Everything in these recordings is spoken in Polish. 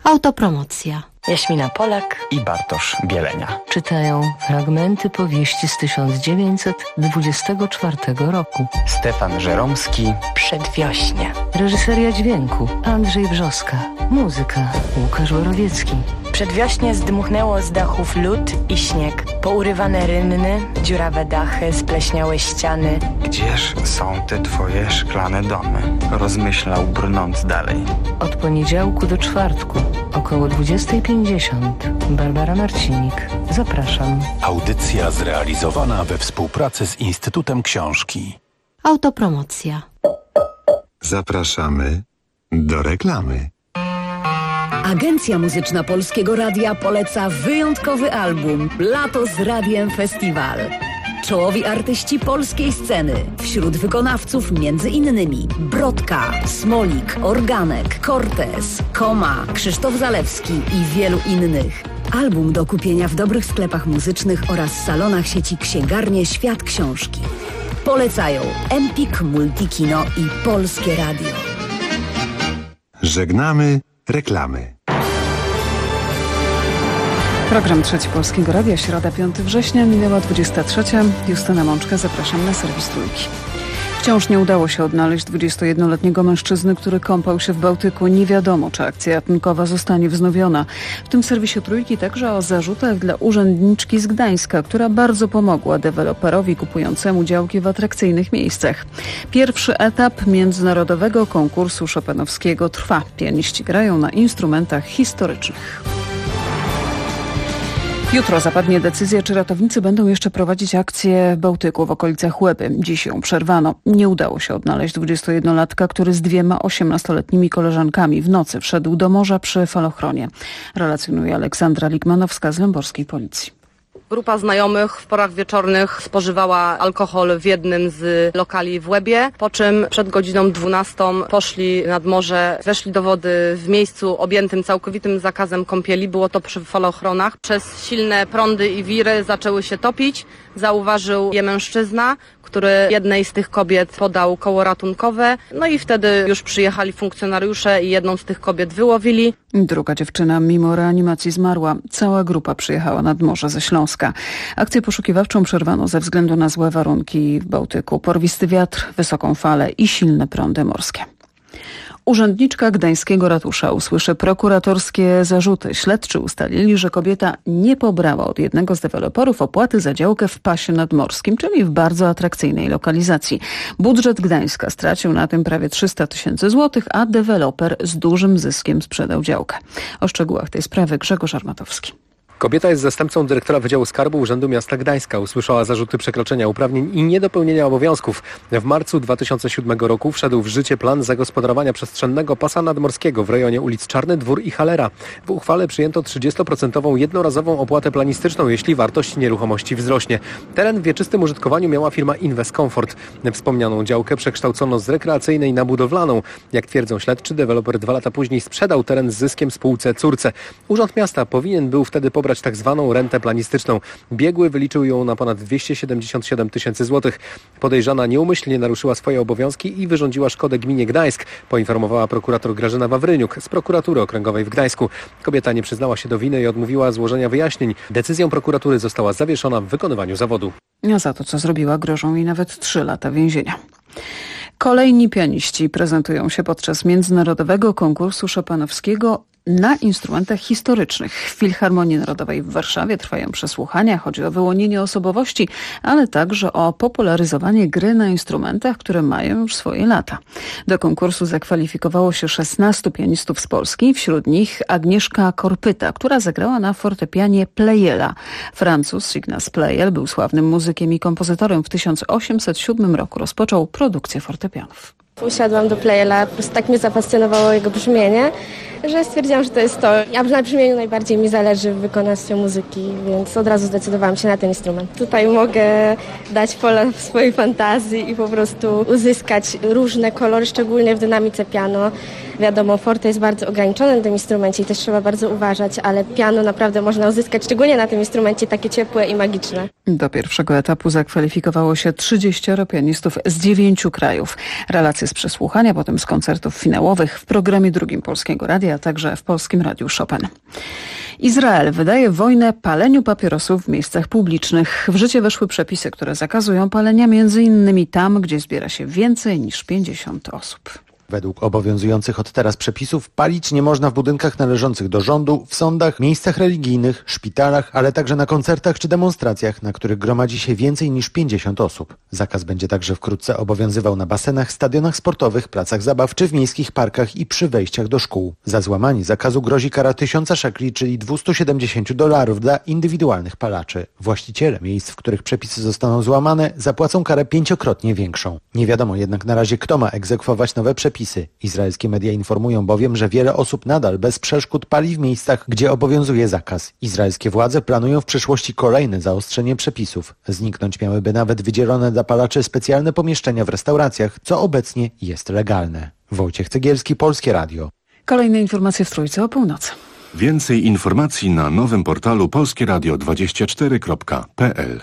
Autopromocja. Jaśmina Polak i Bartosz Bielenia czytają fragmenty powieści z 1924 roku. Stefan Żeromski. Przedwiośnie. Reżyseria dźwięku Andrzej Brzoska. Muzyka Łukasz Borowiecki. Przedwiośnie zdmuchnęło z dachów lód i śnieg. Pourywane rynny, dziurawe dachy, spleśniałe ściany. Gdzież są te twoje szklane domy? Rozmyślał, brnąc dalej. Od poniedziałku do czwartku, około 20:50. Barbara Marcinik. Zapraszam. Audycja zrealizowana we współpracy z Instytutem Książki. Autopromocja. Zapraszamy do reklamy. Agencja Muzyczna Polskiego Radia poleca wyjątkowy album Lato z Radiem Festiwal. Czołowi artyści polskiej sceny. Wśród wykonawców m.in. Brodka, Smolik, Organek, Cortez, Koma, Krzysztof Zalewski i wielu innych. Album do kupienia w dobrych sklepach muzycznych oraz salonach sieci Księgarnie Świat Książki. Polecają Empik, Multikino i Polskie Radio. Żegnamy reklamy. Program Trzeci Polskiego Radia, środa 5 września, minęła 23. Justyna Mączka, zapraszam na serwis Trójki. Wciąż nie udało się odnaleźć 21-letniego mężczyzny, który kąpał się w Bałtyku. Nie wiadomo, czy akcja ratunkowa zostanie wznowiona. W tym serwisie Trójki także o zarzutach dla urzędniczki z Gdańska, która bardzo pomogła deweloperowi kupującemu działki w atrakcyjnych miejscach. Pierwszy etap międzynarodowego konkursu chopinowskiego trwa. Pianiści grają na instrumentach historycznych. Jutro zapadnie decyzja, czy ratownicy będą jeszcze prowadzić akcję w Bałtyku w okolicach Łeby. Dziś ją przerwano. Nie udało się odnaleźć 21-latka, który z 2 18-letnimi koleżankami w nocy wszedł do morza przy falochronie. Relacjonuje Aleksandra Ligmanowska z lęborskiej policji. Grupa znajomych w porach wieczornych spożywała alkohol w jednym z lokali w Łebie, po czym przed godziną 12 poszli nad morze, weszli do wody w miejscu objętym całkowitym zakazem kąpieli. Było to przy falochronach. Przez silne prądy i wiry zaczęły się topić. Zauważył je mężczyzna, który jednej z tych kobiet podał koło ratunkowe. No i wtedy już przyjechali funkcjonariusze i jedną z tych kobiet wyłowili. Druga dziewczyna mimo reanimacji zmarła. Cała grupa przyjechała nad morze ze Śląska. Akcję poszukiwawczą przerwano ze względu na złe warunki w Bałtyku. Porwisty wiatr, wysoką falę i silne prądy morskie. Urzędniczka gdańskiego ratusza usłyszy prokuratorskie zarzuty. Śledczy ustalili, że kobieta nie pobrała od jednego z deweloperów opłaty za działkę w pasie nadmorskim, czyli w bardzo atrakcyjnej lokalizacji. Budżet Gdańska stracił na tym prawie 300 000 złotych, a deweloper z dużym zyskiem sprzedał działkę. O szczegółach tej sprawy Grzegorz Armatowski. Kobieta jest zastępcą dyrektora Wydziału Skarbu Urzędu Miasta Gdańska. Usłyszała zarzuty przekroczenia uprawnień i niedopełnienia obowiązków. W marcu 2007 roku wszedł w życie plan zagospodarowania przestrzennego pasa nadmorskiego w rejonie ulic Czarny Dwór i Halera. W uchwale przyjęto 30% jednorazową opłatę planistyczną, jeśli wartość nieruchomości wzrośnie. Teren w wieczystym użytkowaniu miała firma Inwest Comfort. Wspomnianą działkę przekształcono z rekreacyjnej na budowlaną. Jak twierdzą śledczy, deweloper 2 lata później sprzedał teren z zyskiem spółce córce. Urząd Miasta powinien był wtedy pobrać tak zwaną rentę planistyczną. Biegły wyliczył ją na ponad 277 000 złotych. Podejrzana nieumyślnie naruszyła swoje obowiązki i wyrządziła szkodę gminie Gdańsk, poinformowała prokurator Grażyna Wawryniuk z prokuratury okręgowej w Gdańsku. Kobieta nie przyznała się do winy i odmówiła złożenia wyjaśnień. Decyzją prokuratury została zawieszona w wykonywaniu zawodu. A za to, co zrobiła, grożą jej nawet 3 lata więzienia. Kolejni pianiści prezentują się podczas międzynarodowego konkursu chopinowskiego na instrumentach historycznych. W Filharmonii Narodowej w Warszawie trwają przesłuchania. Chodzi o wyłonienie osobowości, ale także o popularyzowanie gry na instrumentach, które mają już swoje lata. Do konkursu zakwalifikowało się 16 pianistów z Polski, wśród nich Agnieszka Korpyta, która zagrała na fortepianie Pleyela. Francuz Ignaz Pleyel był sławnym muzykiem i kompozytorem. W 1807 roku rozpoczął produkcję fortepianów. Usiadłam do Pleyela, po prostu tak mnie zapasjonowało jego brzmienie, że stwierdziłam, że to jest to. A na brzmieniu najbardziej mi zależy w wykonawstwie muzyki, więc od razu zdecydowałam się na ten instrument. Tutaj mogę dać pole swojej fantazji i po prostu uzyskać różne kolory, szczególnie w dynamice piano. Wiadomo, forte jest bardzo ograniczone na tym instrumencie i też trzeba bardzo uważać, ale piano naprawdę można uzyskać, szczególnie na tym instrumencie, takie ciepłe i magiczne. Do pierwszego etapu zakwalifikowało się 30 pianistów z 9 krajów. Relacje z przesłuchania, potem z koncertów finałowych w programie drugim Polskiego Radia, a także w Polskim Radiu Chopin. Izrael wydaje wojnę paleniu papierosów w miejscach publicznych. W życie weszły przepisy, które zakazują palenia m.in. tam, gdzie zbiera się więcej niż 50 osób. Według obowiązujących od teraz przepisów palić nie można w budynkach należących do rządu, w sądach, miejscach religijnych, szpitalach, ale także na koncertach czy demonstracjach, na których gromadzi się więcej niż 50 osób. Zakaz będzie także wkrótce obowiązywał na basenach, stadionach sportowych, placach zabaw czy w miejskich parkach i przy wejściach do szkół. Za złamanie zakazu grozi kara 1000 szekli, czyli $270 dla indywidualnych palaczy. Właściciele miejsc, w których przepisy zostaną złamane, zapłacą karę 5-krotnie większą. Nie wiadomo jednak na razie, kto ma egzekwować nowe przepisy. Izraelskie media informują bowiem, że wiele osób nadal bez przeszkód pali w miejscach, gdzie obowiązuje zakaz. Izraelskie władze planują w przyszłości kolejne zaostrzenie przepisów. Zniknąć miałyby nawet wydzielone dla palaczy specjalne pomieszczenia w restauracjach, co obecnie jest legalne. Wojciech Cegielski, Polskie Radio. Kolejne informacje w Trójce o północy. Więcej informacji na nowym portalu polskieradio24.pl.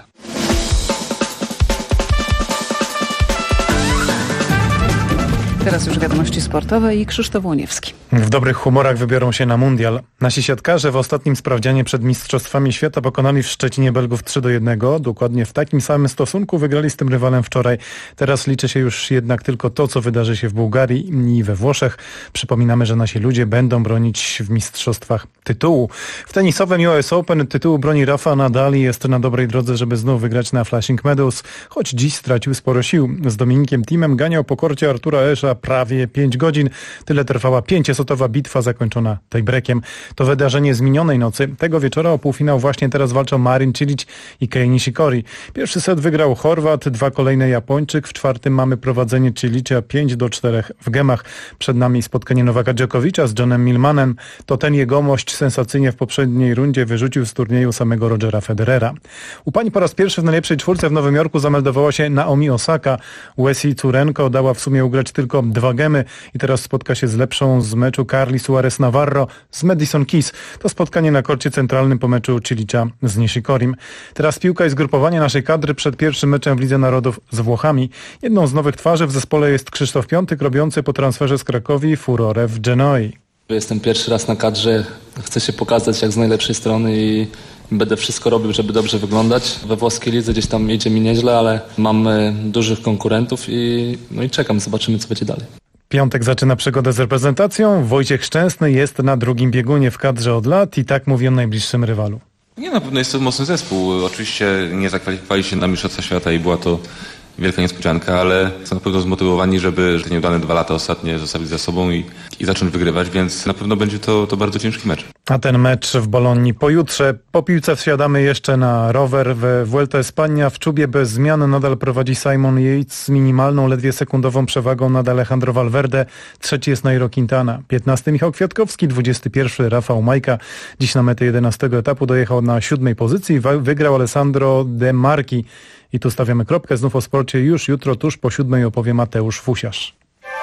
Teraz już wiadomości sportowe i Krzysztof Łoniewski. W dobrych humorach wybiorą się na mundial. Nasi siatkarze w ostatnim sprawdzianie przed Mistrzostwami Świata pokonali w Szczecinie Belgów 3-1. Dokładnie w takim samym stosunku wygrali z tym rywalem wczoraj. Teraz liczy się już jednak tylko to, co wydarzy się w Bułgarii i we Włoszech. Przypominamy, że nasi ludzie będą bronić w mistrzostwach tytułu. W tenisowym US Open tytułu broni Rafa Nadal i jest na dobrej drodze, żeby znów wygrać na Flushing Meadows, choć dziś stracił sporo sił. Z Dominikiem Thiem ganiał po korcie Artura Ashe'a prawie 5 godzin. Tyle trwała 5-setowa bitwa zakończona tiebreakiem. To wydarzenie z minionej nocy. Tego wieczora o półfinał właśnie teraz walczą Marin Cilic i Kei Nishikori. Pierwszy set wygrał Chorwat, 2 kolejne Japończyk. W czwartym mamy prowadzenie Cilicia 5-4 w gemach. Przed nami spotkanie Nowaka Dżokowicza z Johnem Millmanem. To ten jegomość sensacyjnie w poprzedniej rundzie wyrzucił z turnieju samego Rogera Federera. U pań po raz pierwszy w najlepszej czwórce w Nowym Jorku zameldowała się Naomi Osaka. Wesley Curenko dała w sumie ugrać tylko 2 gemy i teraz spotka się z lepszą z meczu Carly Suarez Navarro z Madison Keys. To spotkanie na korcie centralnym po meczu Cilicia z Nishikorim. Teraz piłka i zgrupowanie naszej kadry przed pierwszym meczem w Lidze Narodów z Włochami. Jedną z nowych twarzy w zespole jest Krzysztof Piątek, robiący po transferze z Krakowi furorę w Genoi. Jestem pierwszy raz na kadrze, chcę się pokazać jak z najlepszej strony i będę wszystko robił, żeby dobrze wyglądać. We włoskiej lidze gdzieś tam idzie mi nieźle, ale mam dużych konkurentów i czekam, zobaczymy co będzie dalej. Piątek zaczyna przygodę z reprezentacją. Wojciech Szczęsny jest na drugim biegunie w kadrze od lat i tak mówi o najbliższym rywalu. Nie, na pewno jest to mocny zespół. Oczywiście nie zakwalifikowali się na Mistrzostwa Świata i była to wielka niespodzianka, ale są na pewno zmotywowani, żeby te nieudane 2 lata ostatnie zostawić za sobą i zacząć wygrywać, więc na pewno będzie to bardzo ciężki mecz. A ten mecz w Bolonii pojutrze. Po piłce wsiadamy jeszcze na rower. We Vuelta Espania w czubie bez zmian nadal prowadzi Simon Yates z minimalną, ledwie sekundową przewagą nad Alejandro Valverde. Trzeci jest Nairo Quintana. 15 Michał Kwiatkowski, 21 Rafał Majka. Dziś na metę 11 etapu dojechał na 7 pozycji. Wygrał Alessandro De Marchi. I tu stawiamy kropkę. Znów o sporcie już jutro, tuż po 7 opowie Mateusz Fusiarz.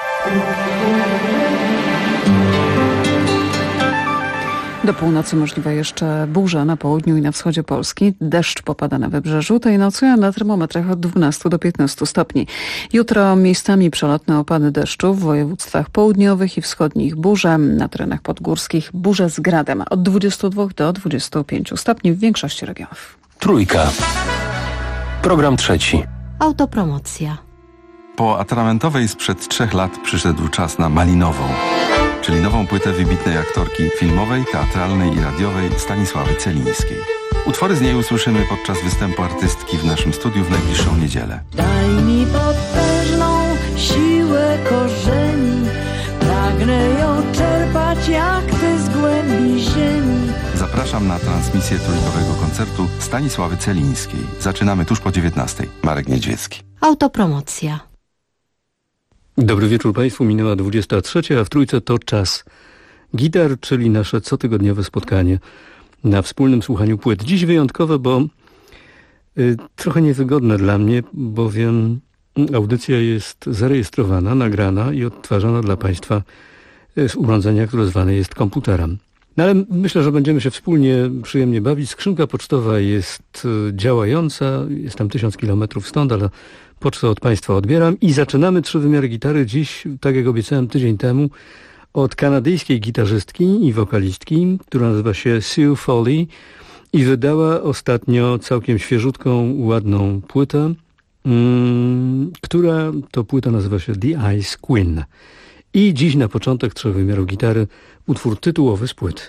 Do północy możliwa jeszcze burza na południu i na wschodzie Polski. Deszcz popada na wybrzeżu tej nocy, a na termometrach od 12 do 15 stopni. Jutro miejscami przelotne opady deszczu w województwach południowych i wschodnich burze, na terenach podgórskich burze z gradem od 22 do 25 stopni w większości regionów. Trójka. Program trzeci. Autopromocja. Po atramentowej sprzed 3 lat przyszedł czas na malinową, czyli nową płytę wybitnej aktorki filmowej, teatralnej i radiowej Stanisławy Celińskiej. Utwory z niej usłyszymy podczas występu artystki w naszym studiu w najbliższą niedzielę. Daj mi potężną siłę korzeni, pragnę ją czerpać jak ty z głębi ziemi. Zapraszam na transmisję trójkowego koncertu Stanisławy Celińskiej. Zaczynamy tuż po 19:00. Marek Niedźwiecki. Autopromocja. Dobry wieczór Państwu, minęła 23:00, a w Trójce to czas gitar, czyli nasze cotygodniowe spotkanie na wspólnym słuchaniu płyt. Dziś wyjątkowe, bo trochę niewygodne dla mnie, bowiem audycja jest zarejestrowana, nagrana i odtwarzana dla Państwa z urządzenia, które zwane jest komputerem. No ale myślę, że będziemy się wspólnie przyjemnie bawić. Skrzynka pocztowa jest działająca, jest tam 1000 kilometrów stąd, ale pocztę od Państwa odbieram i zaczynamy 3 wymiary gitary dziś, tak jak obiecałem tydzień temu, od kanadyjskiej gitarzystki i wokalistki, która nazywa się Sue Foley i wydała ostatnio całkiem świeżutką, ładną płytę, która to płyta nazywa się The Ice Queen. I dziś na początek 3 wymiarów gitary utwór tytułowy z płyty.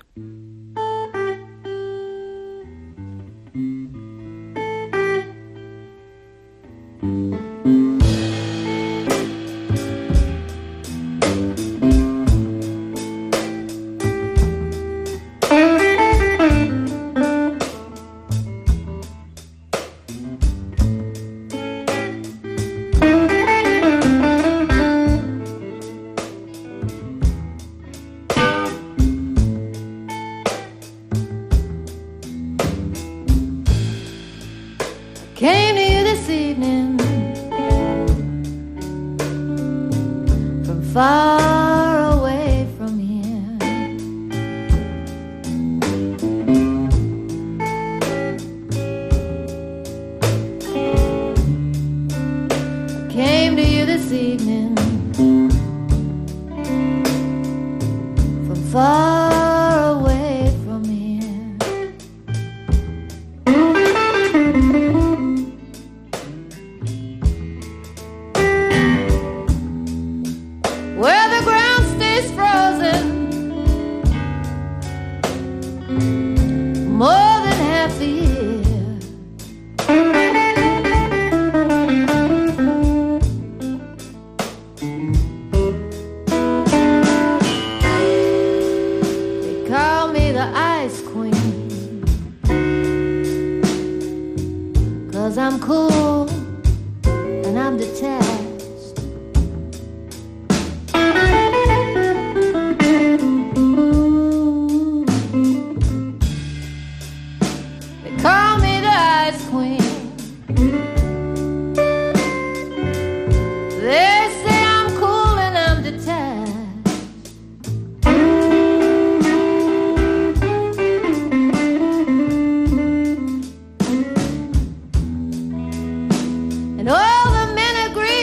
Came to you this evening from far away from here. Came to you this evening from far away from here. Where the ground stays frozen more than half the year. They call me the Ice Queen, 'cause I'm cool and I'm detached. Call me the Ice Queen. They say I'm cool and I'm detached. And all the men agree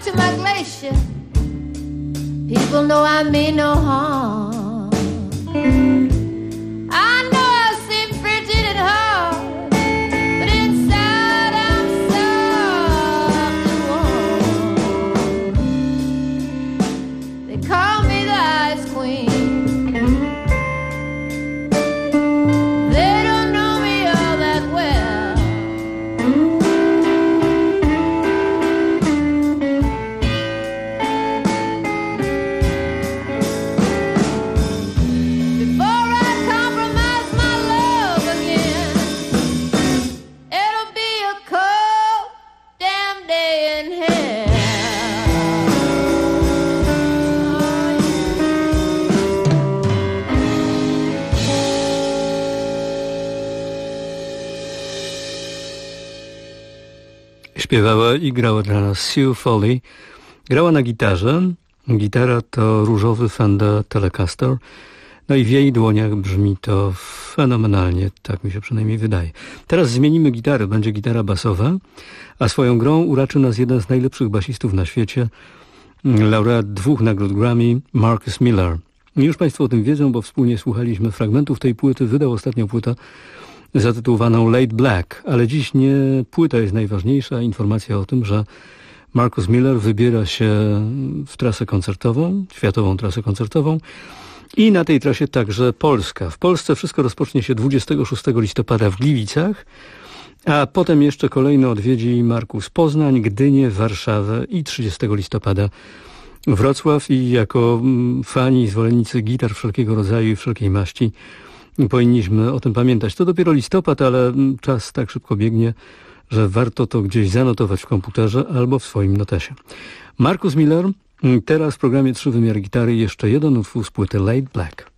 to my glacier. People know I mean no harm. I know I seem frigid and hard, but inside I'm soft and warm. They call me the Ice Queen. They don't know me all that well. Before I compromise my love again, it'll be a cold damn day in hell. Śpiewała i grała dla nas Sue Foley. Grała na gitarze. Gitara to różowy Fender Telecaster. No i w jej dłoniach brzmi to fenomenalnie, tak mi się przynajmniej wydaje. Teraz zmienimy gitarę, będzie gitara basowa, a swoją grą uraczy nas jeden z najlepszych basistów na świecie, laureat 2 nagród Grammy, Marcus Miller. Już Państwo o tym wiedzą, bo wspólnie słuchaliśmy fragmentów tej płyty. Wydał ostatnią płytę zatytułowaną Late Black, ale dziś nie płyta jest najważniejsza. Informacja o tym, że Marcus Miller wybiera się w trasę koncertową, światową trasę koncertową i na tej trasie także Polska. W Polsce wszystko rozpocznie się 26 listopada w Gliwicach, a potem jeszcze kolejno odwiedzi Marcus Poznań, Gdynię, Warszawę i 30 listopada Wrocław i jako fani i zwolennicy gitar wszelkiego rodzaju i wszelkiej maści powinniśmy o tym pamiętać. To dopiero listopad, ale czas tak szybko biegnie, że warto to gdzieś zanotować w komputerze albo w swoim notesie. Marcus Miller, teraz w programie 3 wymiary gitary jeszcze jeden utwór z płyty Late Black.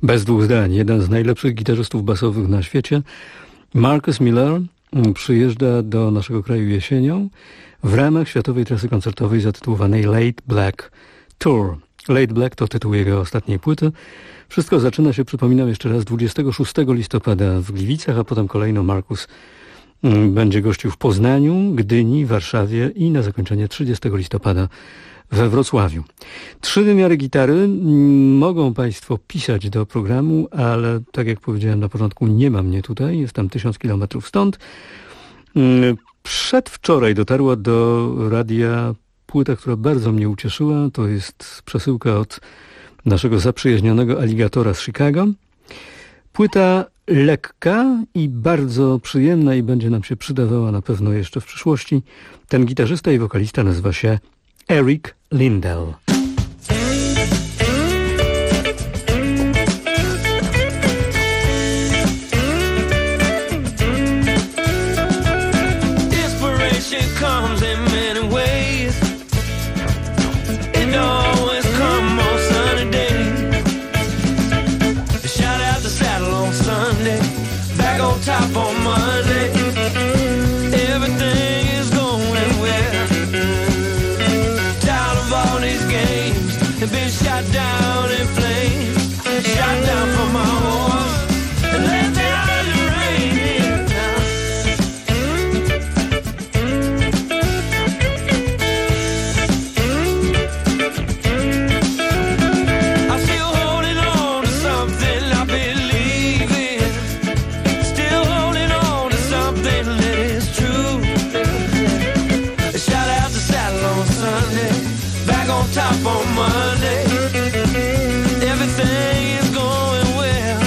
Bez dwóch zdań, jeden z najlepszych gitarzystów basowych na świecie, Marcus Miller, przyjeżdża do naszego kraju jesienią w ramach światowej trasy koncertowej zatytułowanej Late Black Tour. Late Black to tytuł jego ostatniej płyty. Wszystko zaczyna się, przypominam jeszcze raz, 26 listopada w Gliwicach, a potem kolejno Marcus będzie gościł w Poznaniu, Gdyni, Warszawie i na zakończenie 30 listopada we Wrocławiu. 3 wymiary gitary. Mogą Państwo pisać do programu, ale tak jak powiedziałem na początku, nie ma mnie tutaj. Jestem 1000 kilometrów stąd. Przedwczoraj dotarła do radia płyta, która bardzo mnie ucieszyła. To jest przesyłka od naszego zaprzyjaźnionego aligatora z Chicago. Płyta lekka i bardzo przyjemna i będzie nam się przydawała na pewno jeszcze w przyszłości. Ten gitarzysta i wokalista nazywa się Eric Lindell. Top on Monday, everything is going well. Tired of all these games and been shot down in flames, shot down from my horse and left out in the rain. I'm still holding on to something I believe in. Top on Monday, everything is going well.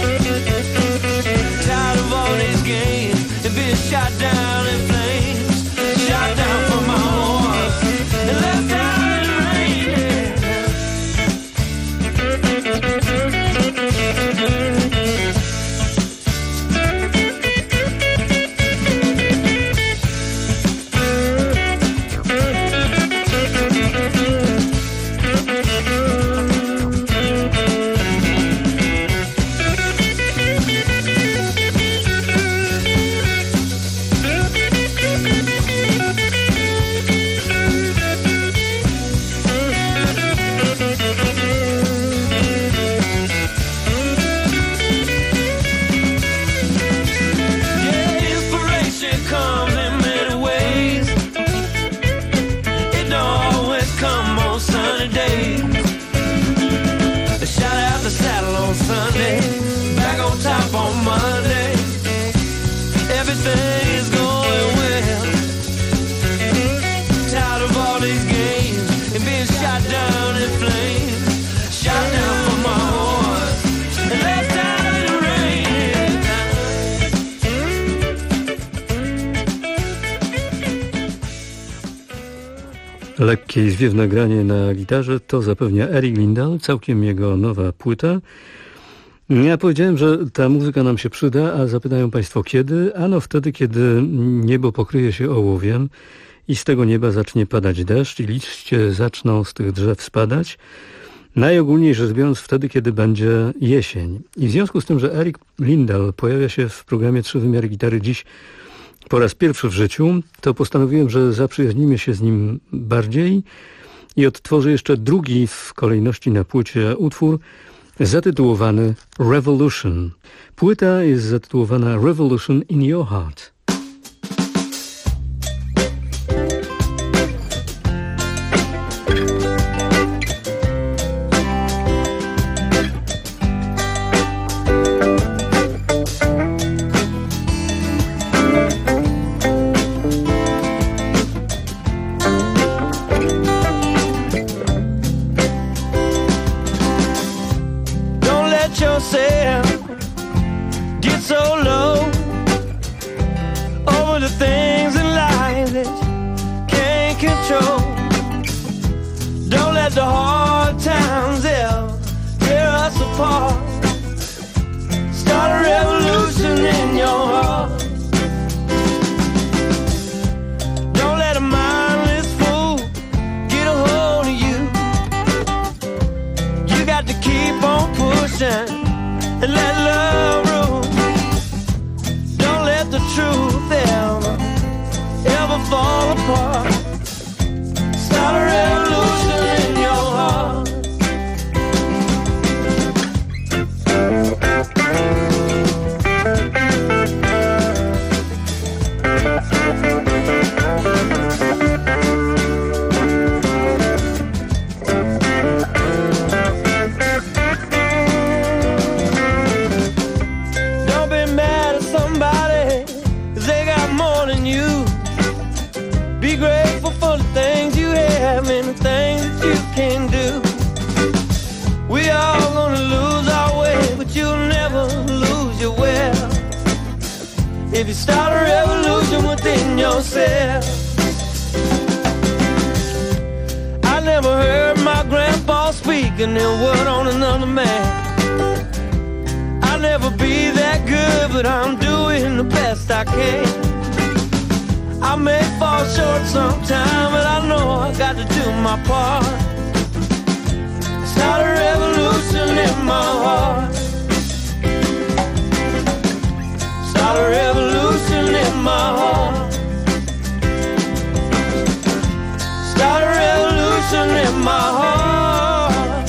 Tired of all these games and being shot down in flames, shot down from my horse and left out in the rain. Lekkie i zwiewne granie na gitarze to zapewnia Eric Lindell, całkiem jego nowa płyta. Ja powiedziałem, że ta muzyka nam się przyda, a zapytają Państwo kiedy? Ano wtedy, kiedy niebo pokryje się ołowiem i z tego nieba zacznie padać deszcz i liście zaczną z tych drzew spadać. Najogólniej rzecz biorąc wtedy, kiedy będzie jesień. I w związku z tym, że Eric Lindell pojawia się w programie 3 wymiary gitary dziś po raz pierwszy w życiu, to postanowiłem, że zaprzyjaźnimy się z nim bardziej i odtworzę jeszcze drugi w kolejności na płycie utwór zatytułowany Revolution. Płyta jest zatytułowana Revolution in Your Heart. Keep on pushing if you start a revolution within yourself. I never heard my grandpa speaking a word on another man. I'll never be that good, but I'm doing the best I can. I may fall short sometime, but I know I got to do my part. Start a revolution in my heart. Start a revolution in my heart. Start a revolution in my heart.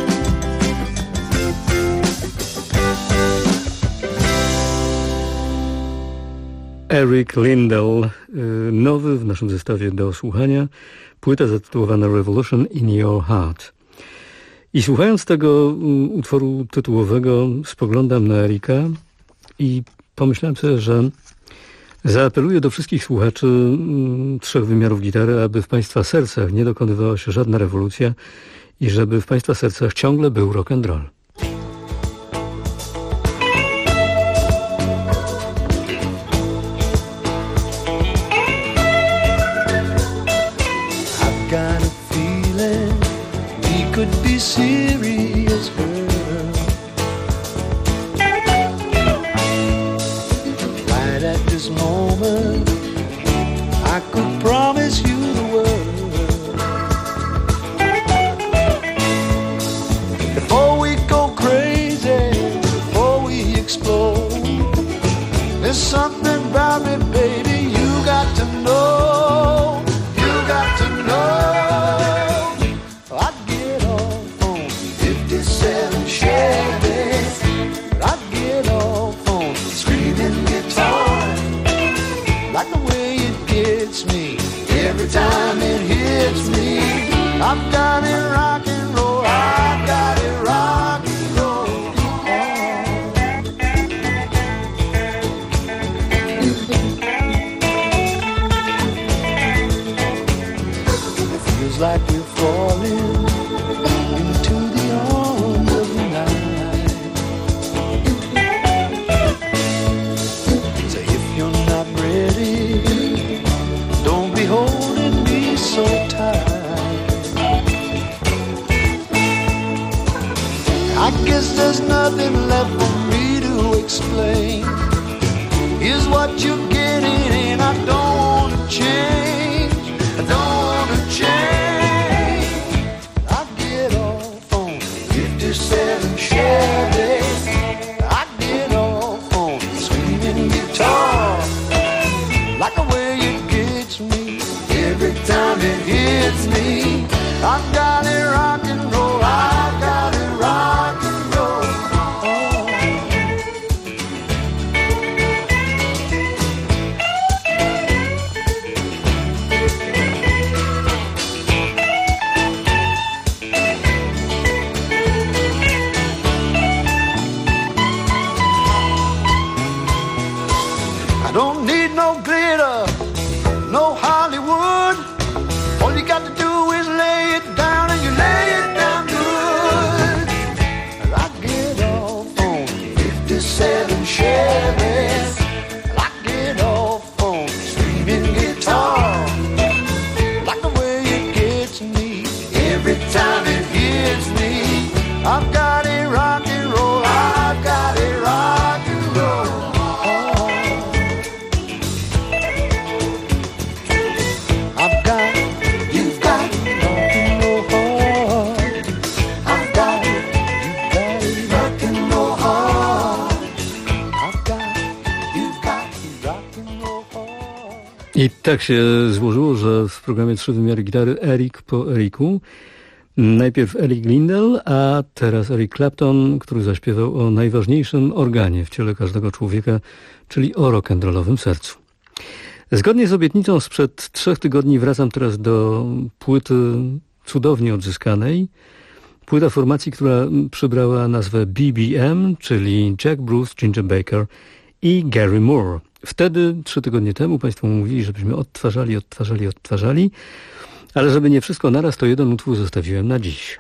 Eric Lindell, nowy w naszym zestawie do słuchania, płyta zatytułowana Revolution in Your Heart. I słuchając tego utworu tytułowego spoglądam na Erika i pomyślałem sobie, że zaapeluję do wszystkich słuchaczy trzech wymiarów gitary, aby w Państwa sercach nie dokonywała się żadna rewolucja i żeby w Państwa sercach ciągle był rock and roll. I've got a feeling we could be serious, girl. Right at this moment, I could promise you the world. Before we go crazy, before we explode, there's something about me, baby, you got to know. You got to know. I'd get off on 57 Chevys. I'd get off on screaming guitar. Like the way it gets me every time it hits me. I've got it rock and roll. I've got it rock and roll. It feels like we're falling into the arms of the night. So if you're not ready, don't be holding me so tight. I guess there's nothing left for me to explain. Here's what you're getting, and I don't want to change. I don't want to change. I get off on 57 Chevy. I get off on screaming guitar. Like the way it gets me every time it hits me. I've got it rock and roll. I've got it rock and roll. I don't need no glitter, no Hollywood. All you got to do is lay it down, and you lay it down good. I get off on 57 Chevys. I get off on screaming guitar. Like the way it gets me every time it hits me. I've got it rock and roll. I've got it rock and roll. I've got, you've got rock and roll heart. I've got it, you've got it, rock and roll heart. I've got, you've got rock and roll heart. I tak się złożyło, że w programie Trzy wymiary gitary Erik po Eriku. Najpierw Eric Lindell, a teraz Eric Clapton, który zaśpiewał o najważniejszym organie w ciele każdego człowieka, czyli o rock'n'rollowym sercu. Zgodnie z obietnicą sprzed 3 tygodni wracam teraz do płyty cudownie odzyskanej. Płyta formacji, która przybrała nazwę BBM, czyli Jack Bruce, Ginger Baker i Gary Moore. Wtedy, 3 tygodnie temu, Państwo mówili, żebyśmy odtwarzali, ale żeby nie wszystko naraz, to jeden utwór zostawiłem na dziś.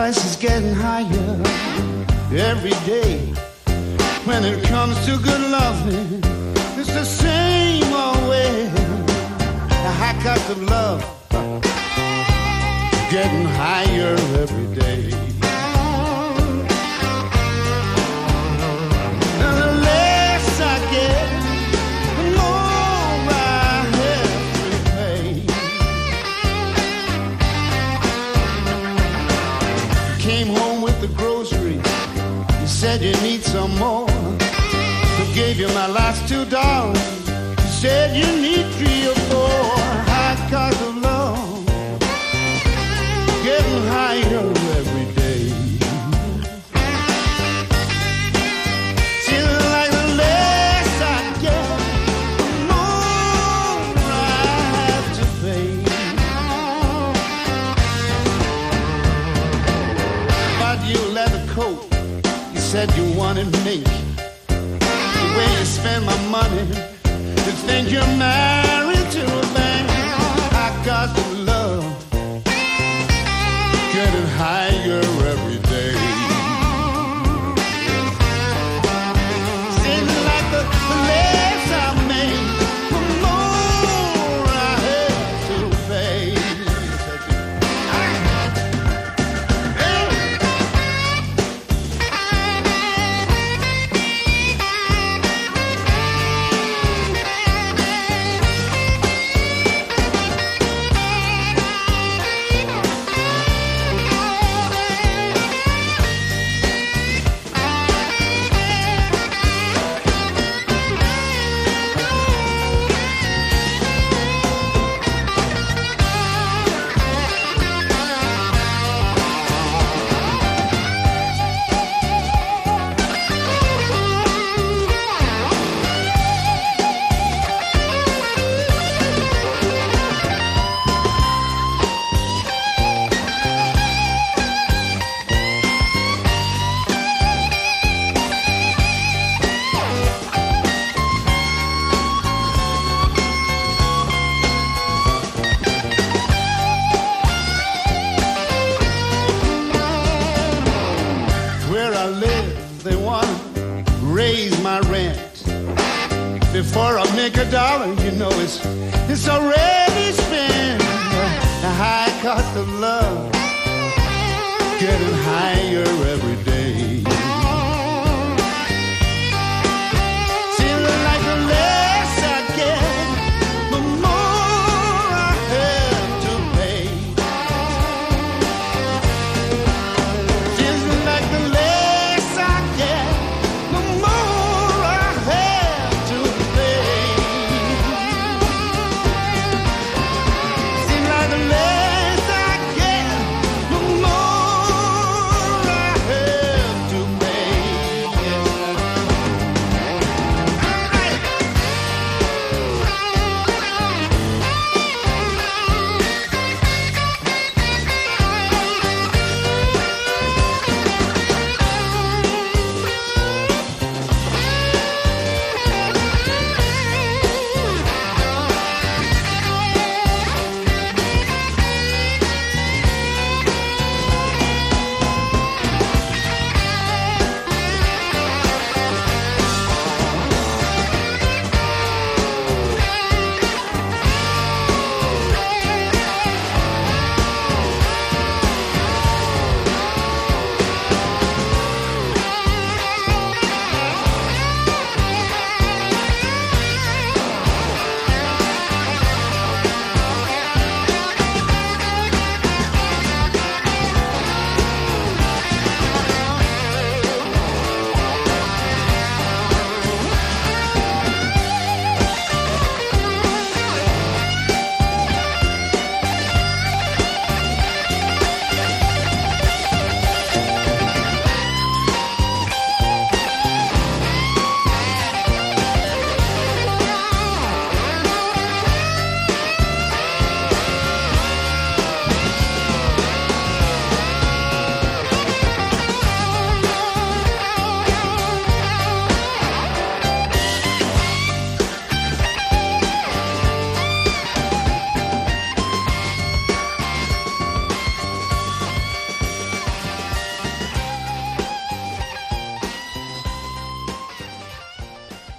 price is getting higher every day. When it comes to good loving, it's the same old way. The high cost of love getting higher every day. And the less I get, the more I have to pay. Came home with the groceries. You said you need some more. I gave you my last $2. You said you need 3 or 4. High cost of love getting higher every day. Seems like the less I get, the more I have to pay. Bought you a leather coat. You said you wanted mink. The way you spend my money, you think you're married to a bank. High cost of love getting higher every day. Seems like the less I make, the more I have to pay. Before I make $1, you know it's already spent. The high cost of love getting higher every day. Seems like the less I get, the more I have to pay. Seems like the less I get, the more I have to pay. Seems like the less I get, the more I have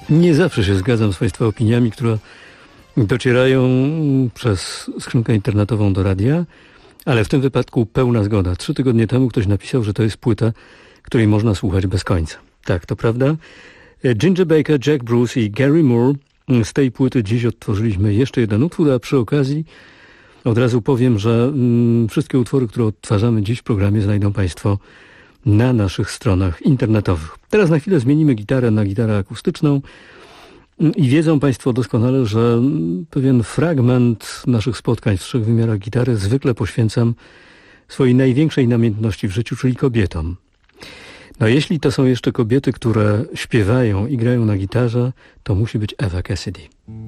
Nie zawsze się zgadzam z Państwa opiniami, które docierają przez skrzynkę internetową do radia, ale w tym wypadku pełna zgoda. 3 tygodnie temu ktoś napisał, że to jest płyta, której można słuchać bez końca. Tak, to prawda. Ginger Baker, Jack Bruce i Gary Moore. Z tej płyty dziś odtworzyliśmy jeszcze jeden utwór, a przy okazji od razu powiem, że wszystkie utwory, które odtwarzamy dziś w programie, znajdą Państwo na naszych stronach internetowych. Teraz na chwilę zmienimy gitarę na gitarę akustyczną i wiedzą Państwo doskonale, że pewien fragment naszych spotkań w 3 wymiarach gitary zwykle poświęcam swojej największej namiętności w życiu, czyli kobietom. No jeśli to są jeszcze kobiety, które śpiewają i grają na gitarze, to musi być Eva Cassidy.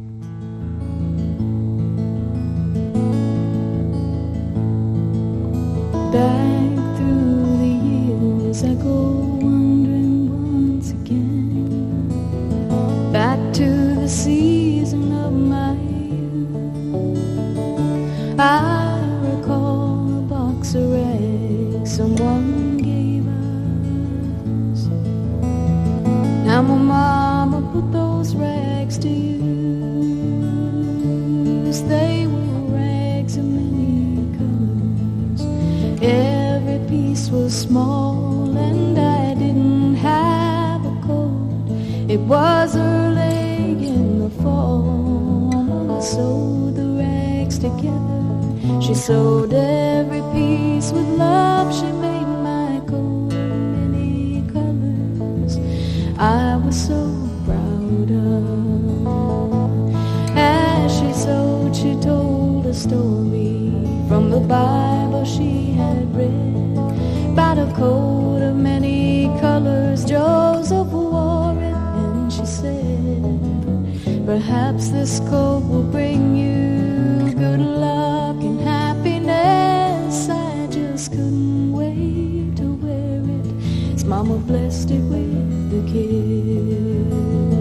Back through the years I go wandering once again, back to the season of my youth. I recall a box of rags someone gave us. Now my mama put those rags to use. They were rags of many colors. Every piece was small and I didn't have a coat. It was early in the fall. Mama sewed the rags together. She sewed every piece with love. She made my coat in many colors I was so proud of. As she sewed, she told a story from the Bible she had read about a coat of many colors. Joseph wore it, and she said, perhaps this coat will bring you good luck and happiness. I just couldn't wait to wear it, as Mama blessed it with a kiss.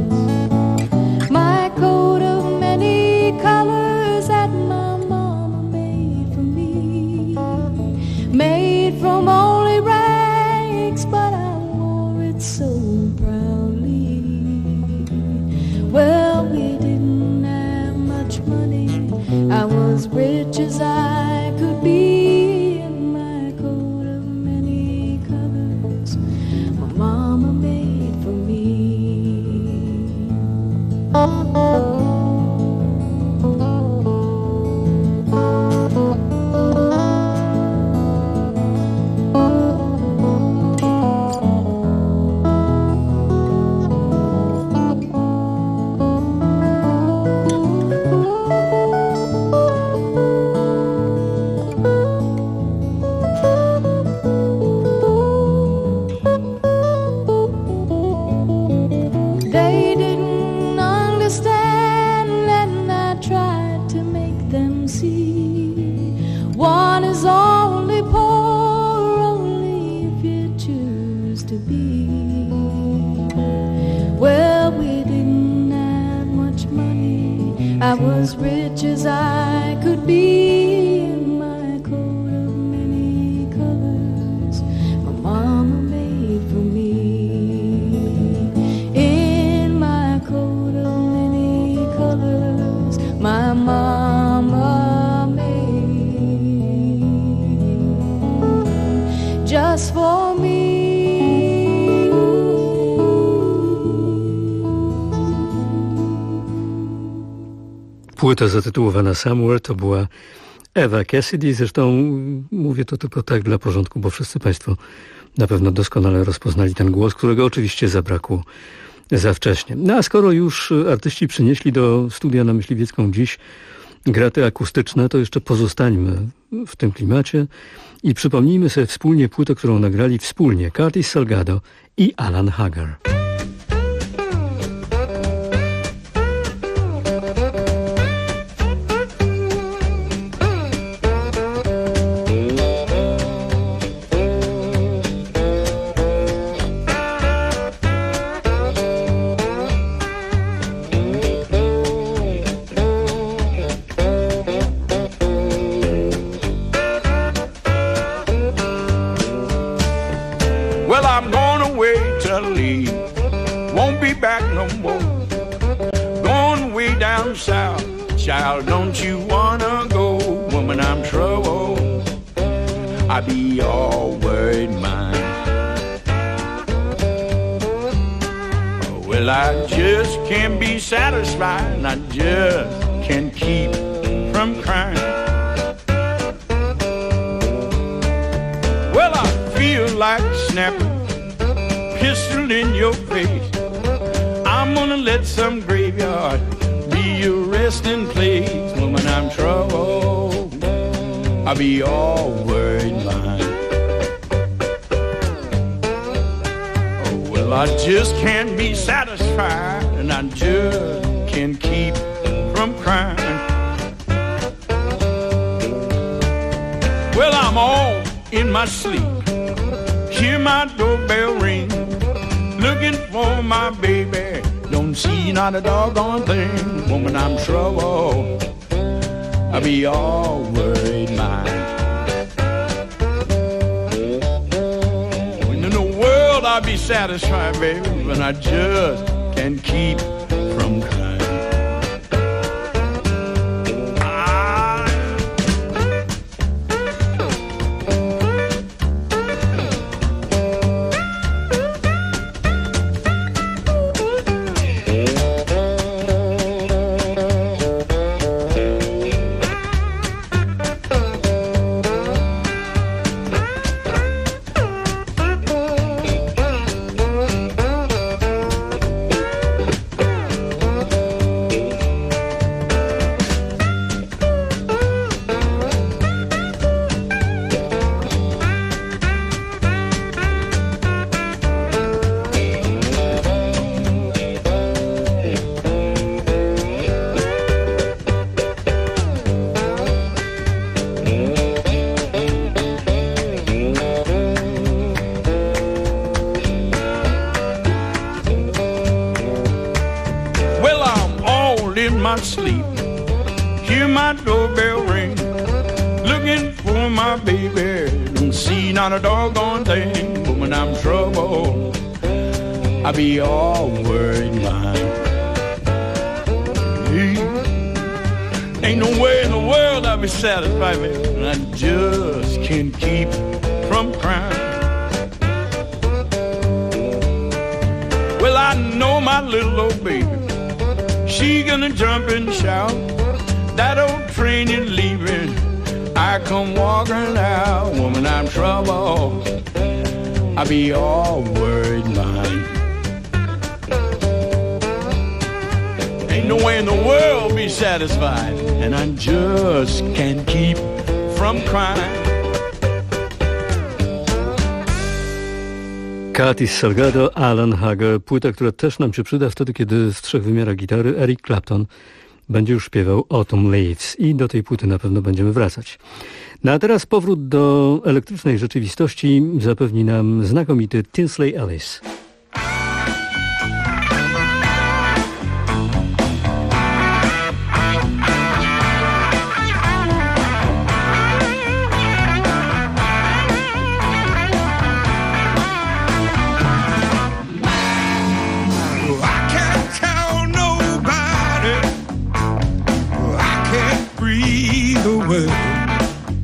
My coat of many colors that my mama made for me, made from only rags, but I wore it so proudly. Well, we didn't have much money, I was rich as I could be, in my coat of many colors my mama made for me. They didn't understand, and I tried to make them see. One is only poor, only if you choose to be. Well, we didn't have much money, I was rich as I could be, in my coat of many colors my mama made for me. In my coat of many colors my mama made just for me. Płyta zatytułowana Somewhere to była Eva Cassidy. Zresztą mówię to tylko tak dla porządku, bo wszyscy Państwo na pewno doskonale rozpoznali ten głos, którego oczywiście zabrakło za wcześnie. No a skoro już artyści przynieśli do studia na Myśliwiecką dziś graty akustyczne, to jeszcze pozostańmy w tym klimacie i przypomnijmy sobie wspólnie płytę, którą nagrali wspólnie Curtis Salgado i Alan Hagar. Well, I'm going away to leave down south. Child, don't you wanna go? Woman, I'm trouble. I be all worried mind. Well, I just can't be satisfied, and I just can't keep from crying. Well, I feel like snapping pistol in your face. I'm gonna let some graveyard be your resting place. Woman, I'm trouble. I'll be all worried mind. Oh, well, I just can't be satisfied, and I just can't keep from crying. Well, I'm all in my sleep, hear my doorbell ring, looking for my baby, don't see not a doggone thing. Woman, I'm trouble. I'll be all worried mind. When in the world I'll be satisfied, baby, but I just can't keep from crying. Sleep, hear my doorbell ring, looking for my baby, don't see not a doggone thing. Woman, I'm trouble. I be all worried mind. Ain't no way in the world I'll be satisfied, baby, and I just can't keep from crying. Well, I know my little old baby, she gonna jump and shout, that old train is leaving, I come walking out. Woman, I'm trouble. I be all worried mind. Ain't no way in the world be satisfied, and I just can't keep from crying. Curtis Salgado, Alan Hager, płyta, która też nam się przyda wtedy, kiedy w 3 wymiarach gitary Eric Clapton będzie już śpiewał Autumn Leaves i do tej płyty na pewno będziemy wracać. No a teraz powrót do elektrycznej rzeczywistości zapewni nam znakomity Tinsley Ellis.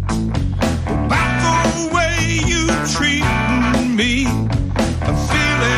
About the way you treat me, I'm feeling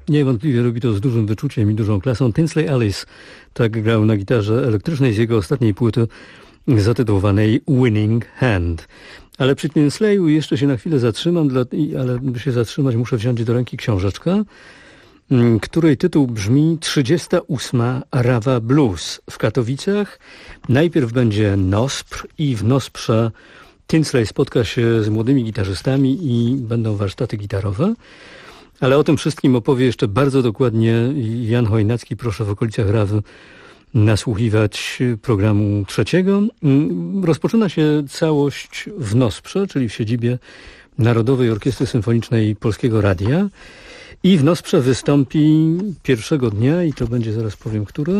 Niewątpliwie robi to z dużym wyczuciem i dużą klasą. Tinsley Ellis tak grał na gitarze elektrycznej z jego ostatniej płyty zatytułowanej Winning Hand. Ale przy Tinsleyu jeszcze się na chwilę zatrzymam, ale by się zatrzymać, muszę wziąć do ręki książeczkę, której tytuł brzmi 38. Rawa Blues w Katowicach. Najpierw będzie NOSPR i w NOSPRze Tinsley spotka się z młodymi gitarzystami i będą warsztaty gitarowe. Ale o tym wszystkim opowie jeszcze bardzo dokładnie Jan Chojnacki. Proszę w okolicach Rawy nasłuchiwać programu trzeciego. Rozpoczyna się całość w NOSPRze, czyli w siedzibie Narodowej Orkiestry Symfonicznej Polskiego Radia. I w NOSPRze wystąpi pierwszego dnia, i to będzie, zaraz powiem, który,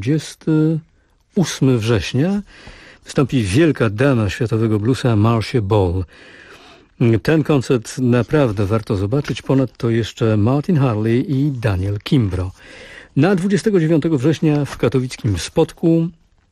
28 września, wystąpi wielka dama światowego bluesa Marcia Ball. Ten koncert naprawdę warto zobaczyć, ponadto jeszcze Martin Harley i Daniel Kimbro. Na 29 września w katowickim Spodku,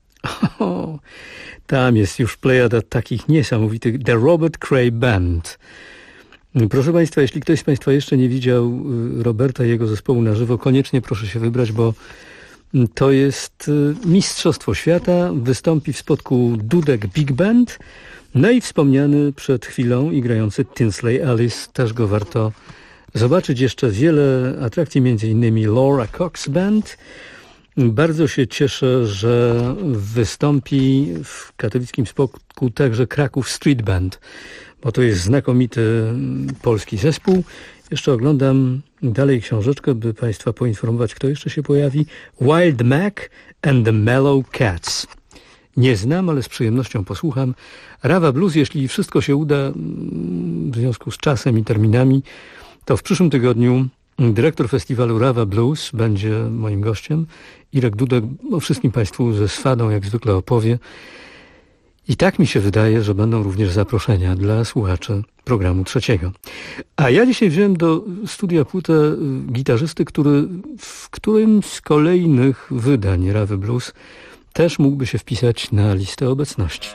tam jest już plejada takich niesamowitych, The Robert Cray Band. Proszę Państwa, jeśli ktoś z Państwa jeszcze nie widział Roberta i jego zespołu na żywo, koniecznie proszę się wybrać, bo to jest mistrzostwo świata. Wystąpi w Spodku Dudek Big Band, no i wspomniany przed chwilą i grający Tinsley Ellis, też go warto zobaczyć. Jeszcze wiele atrakcji, między innymi Laura Cox Band. Bardzo się cieszę, że wystąpi w katowickim Spodku także Kraków Street Band, bo to jest znakomity polski zespół. Jeszcze oglądam dalej książeczkę, by Państwa poinformować, kto jeszcze się pojawi. Wild Mac and the Mellow Cats. Nie znam, ale z przyjemnością posłucham. Rawa Blues, jeśli wszystko się uda w związku z czasem i terminami, to w przyszłym tygodniu dyrektor festiwalu Rawa Blues będzie moim gościem. Irek Dudek o wszystkim Państwu ze swadą jak zwykle opowie. I tak mi się wydaje, że będą również zaproszenia dla słuchaczy programu trzeciego. A ja dzisiaj wziąłem do studia płytę gitarzysty, który w którym z kolejnych wydań Rawy Blues też mógłby się wpisać na listę obecności.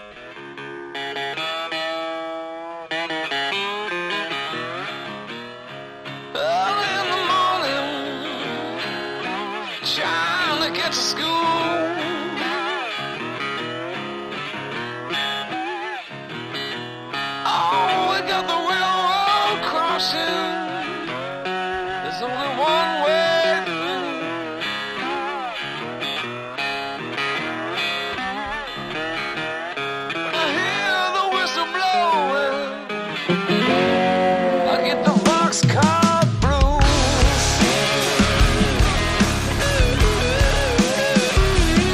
Blues.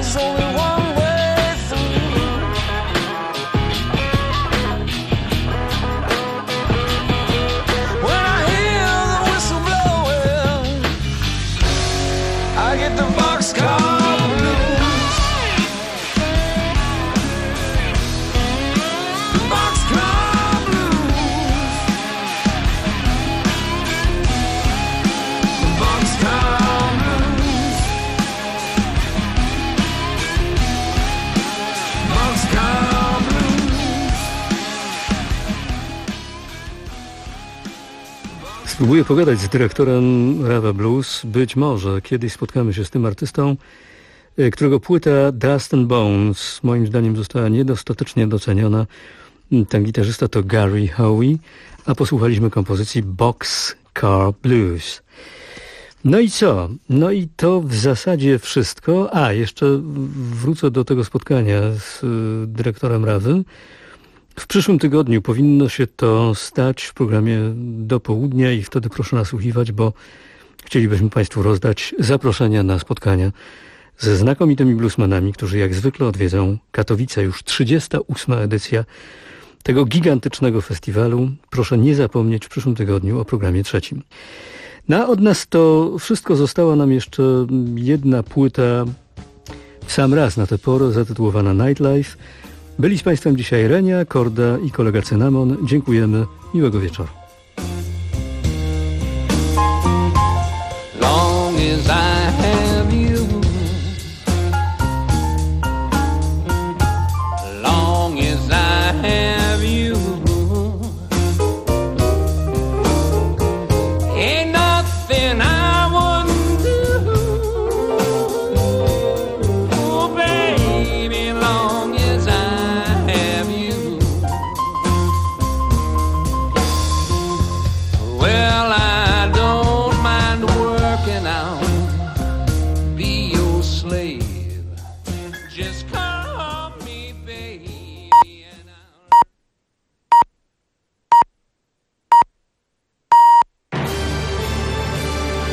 there's only one way through. When I hear the whistle blowing, I get the boxcar blues. Boxcar blues. Boxcar blues. Boxcar blues. Spróbuję pogadać z dyrektorem Rava Blues. Być może kiedyś spotkamy się z tym artystą, którego płyta Dust and Bones moim zdaniem została niedostatecznie doceniona. Ten gitarzysta to Gary Howe, a posłuchaliśmy kompozycji Boxcar Blues. No i co? No i to w zasadzie wszystko. A, jeszcze wrócę do tego spotkania z dyrektorem Rawy. W przyszłym tygodniu powinno się to stać w programie do południa i wtedy proszę nasłuchiwać, bo chcielibyśmy Państwu rozdać zaproszenia na spotkania ze znakomitymi bluesmanami, którzy jak zwykle odwiedzą Katowice. Już 38. edycja tego gigantycznego festiwalu. Proszę nie zapomnieć w przyszłym tygodniu o programie trzecim. No, od nas to wszystko. Została nam jeszcze jedna płyta w sam raz na tę porę, zatytułowana Nightlife. Byli z Państwem dzisiaj Renia, Korda i kolega Cynamon. Dziękujemy. Miłego wieczoru.